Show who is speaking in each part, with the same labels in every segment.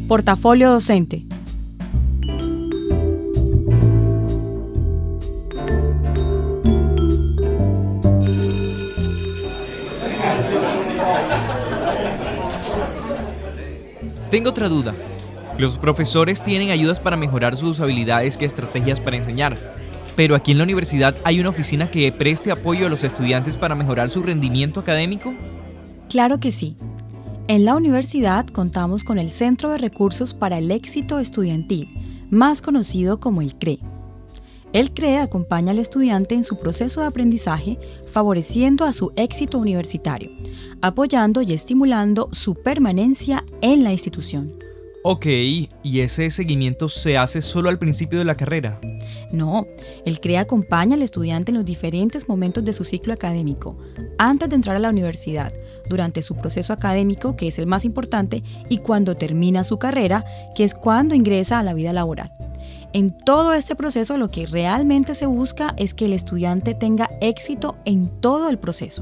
Speaker 1: Portafolio docente.
Speaker 2: Tengo otra duda. Los profesores tienen ayudas para mejorar sus habilidades y estrategias para enseñar, pero aquí en la universidad hay una oficina que preste apoyo a los estudiantes para mejorar su rendimiento académico.
Speaker 1: Claro que sí. En la universidad contamos con el Centro de Recursos para el Éxito Estudiantil, más conocido como el CRE. El CRE acompaña al estudiante en su proceso de aprendizaje, favoreciendo a su éxito universitario, apoyando y estimulando su permanencia en la institución.
Speaker 2: Ok, ¿y ese seguimiento se hace solo al principio de la carrera?
Speaker 1: No, el CRE acompaña al estudiante en los diferentes momentos de su ciclo académico, antes de entrar a la universidad, durante su proceso académico, que es el más importante, y cuando termina su carrera, que es cuando ingresa a la vida laboral. En todo este proceso lo que realmente se busca es que el estudiante tenga éxito en todo el proceso.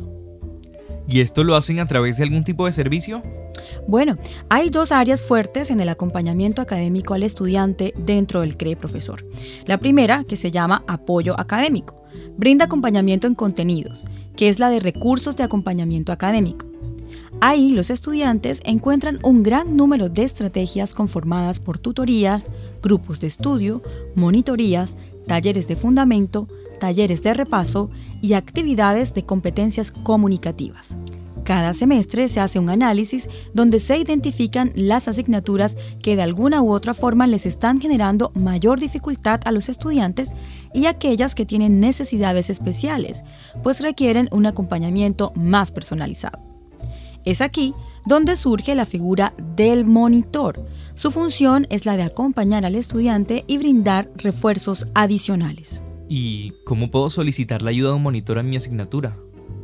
Speaker 2: ¿Y esto lo hacen a través de algún tipo de servicio?
Speaker 1: Bueno, hay dos áreas fuertes en el acompañamiento académico al estudiante dentro del CRE profesor. La primera, que se llama apoyo académico, brinda acompañamiento en contenidos, que es la de recursos de acompañamiento académico. Ahí los estudiantes encuentran un gran número de estrategias conformadas por tutorías, grupos de estudio, monitorías, talleres de fundamento, talleres de repaso y actividades de competencias comunicativas. Cada semestre se hace un análisis donde se identifican las asignaturas que de alguna u otra forma les están generando mayor dificultad a los estudiantes y aquellas que tienen necesidades especiales, pues requieren un acompañamiento más personalizado. Es aquí donde surge la figura del monitor. Su función es la de acompañar al estudiante y brindar refuerzos adicionales.
Speaker 2: ¿Y cómo puedo solicitar la ayuda de un monitor en mi asignatura?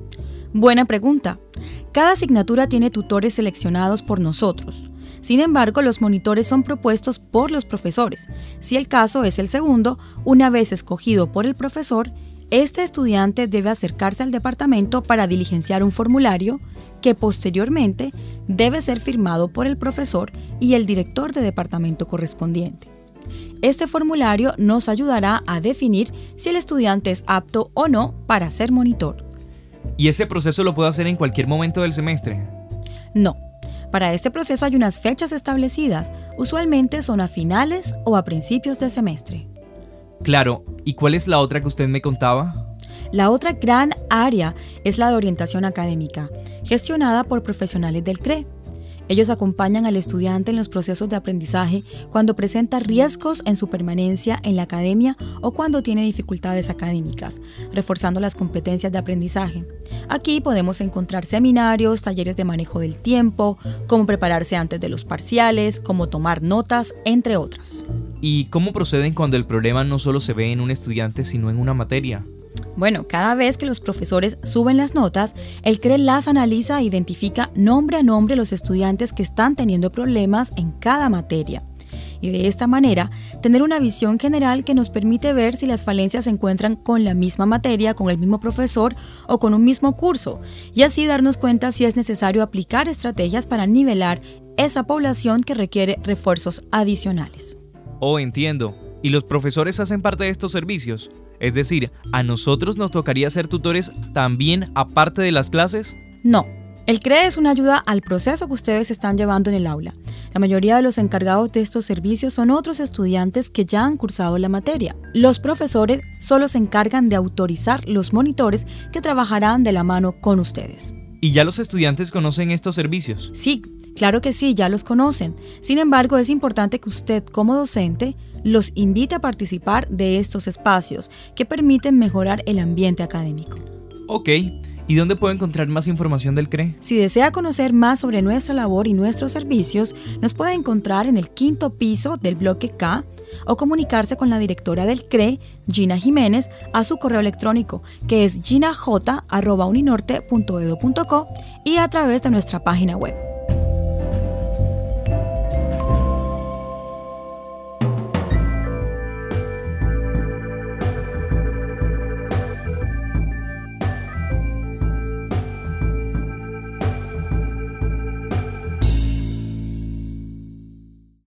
Speaker 1: Buena pregunta. Cada asignatura tiene tutores seleccionados por nosotros. Sin embargo, los monitores son propuestos por los profesores. Si el caso es el segundo, una vez escogido por el profesor, este estudiante debe acercarse al departamento para diligenciar un formulario que posteriormente debe ser firmado por el profesor y el director de departamento correspondiente. Este formulario nos ayudará a definir si el estudiante es apto o no para ser monitor.
Speaker 2: ¿Y ese proceso lo puedo hacer en cualquier momento del semestre?
Speaker 1: No. Para este proceso hay unas fechas establecidas, usualmente son a finales o a principios de semestre.
Speaker 2: Claro, ¿y cuál es la otra que usted me contaba?
Speaker 1: La otra gran área es la de orientación académica, gestionada por profesionales del CRE. Ellos acompañan al estudiante en los procesos de aprendizaje cuando presenta riesgos en su permanencia en la academia o cuando tiene dificultades académicas, reforzando las competencias de aprendizaje. Aquí podemos encontrar seminarios, talleres de manejo del tiempo, cómo prepararse antes de los parciales, cómo tomar notas, entre otras.
Speaker 2: ¿Y cómo proceden cuando el problema no solo se ve en un estudiante, sino en una materia?
Speaker 1: Bueno, cada vez que los profesores suben las notas, el CRE las analiza e identifica nombre a nombre los estudiantes que están teniendo problemas en cada materia. Y de esta manera, tener una visión general que nos permite ver si las falencias se encuentran con la misma materia, con el mismo profesor o con un mismo curso, y así darnos cuenta si es necesario aplicar estrategias para nivelar esa población que requiere refuerzos adicionales.
Speaker 2: Oh, entiendo. ¿Y los profesores hacen parte de estos servicios? Es decir, ¿a nosotros nos tocaría ser tutores también aparte de las clases?
Speaker 1: No. El CRE es una ayuda al proceso que ustedes están llevando en el aula. La mayoría de los encargados de estos servicios son otros estudiantes que ya han cursado la materia. Los profesores solo se encargan de autorizar los monitores que trabajarán de la mano con ustedes.
Speaker 2: ¿Y ya los estudiantes conocen estos servicios?
Speaker 1: Sí, claro que sí, ya los conocen. Sin embargo, es importante que usted, como docente, los invite a participar de estos espacios que permiten mejorar el ambiente académico.
Speaker 2: Ok. ¿Y dónde puedo encontrar más información del CRE?
Speaker 1: Si desea conocer más sobre nuestra labor y nuestros servicios, nos puede encontrar en el 5º piso del bloque K o comunicarse con la directora del CRE, Gina Jiménez, a su correo electrónico, que es ginaj@uninorte.edu.co, y a través de nuestra página web.